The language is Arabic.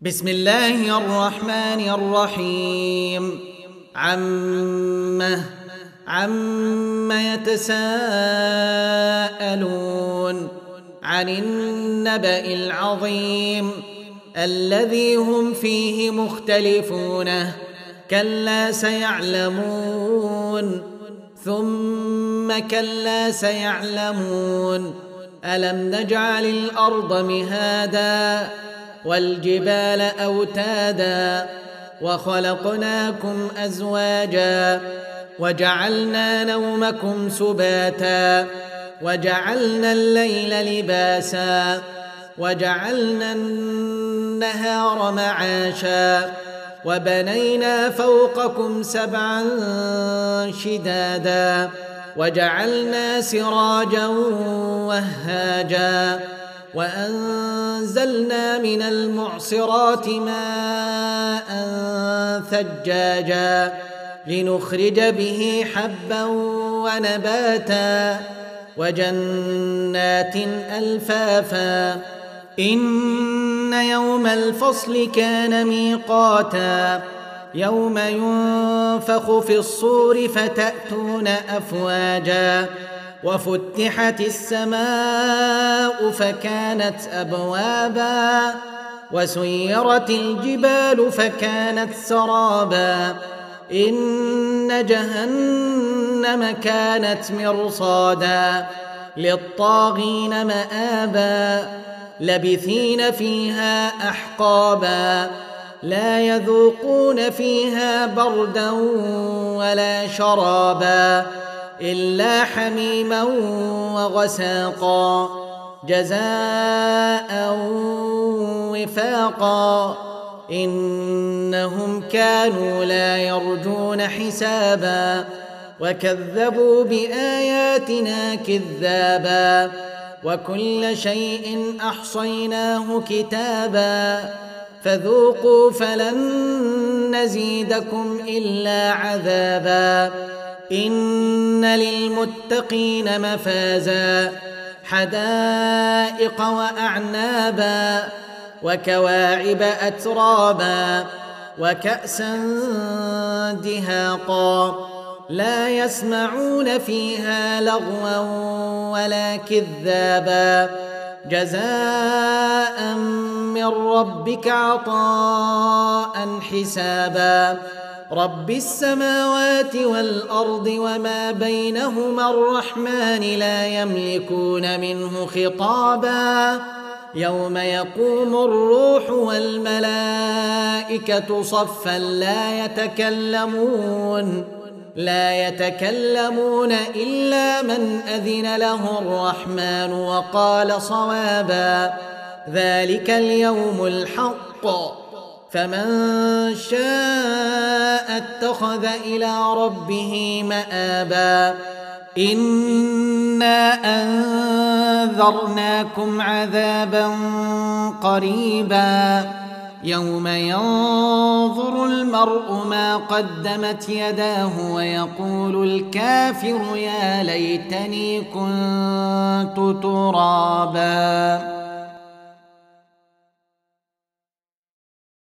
بسم الله الرحمن الرحيم. عم يتساءلون عن النبأ العظيم الذي هم فيه مختلفون كلا سيعلمون ثم كلا سيعلمون ألم نجعل الأرض مهادا والجبال أوتادا وخلقناكم أزواجا وجعلنا نومكم سباتا وجعلنا الليل لباسا وجعلنا النهار معاشا وبنينا فوقكم سبعا شدادا وجعلنا سراجا وهاجا وأنزلنا من المعصرات ماء ثجاجا لنخرج به حبا ونباتا وجنات ألفافا إن يوم الفصل كان ميقاتا يوم ينفخ في الصور فتأتون أفواجا وفتحت السماء فكانت أبوابا وسيرت الجبال فكانت سرابا إن جهنم كانت مرصادا للطاغين مآبا لبثين فيها أحقابا لا يذوقون فيها بردا ولا شرابا إلا حميما وغساقا جزاء وفاقا إنهم كانوا لا يرجون حسابا وكذبوا بآياتنا كذابا وكل شيء أحصيناه كتابا فذوقوا فلن نزيدكم إلا عذابا إن للمتقين مفازا حدائق وأعنابا وكواعب أترابا وكأسا دهاقا لا يسمعون فيها لغوا ولا كذابا جزاء من ربك عطاء حسابا رب السماوات والأرض وما بينهما الرحمن لا يملكون منه خطابا يوم يقوم الروح والملائكة صفا لا يتكلمون إلا من أذن له الرحمن وقال صوابا ذلك اليوم الحق فمن شاء اتخذ إلى ربه مآبا إنا أنذرناكم عذابا قريبا يوم ينظر المرء ما قدمت يداه ويقول الكافر يا ليتني كنت ترابا.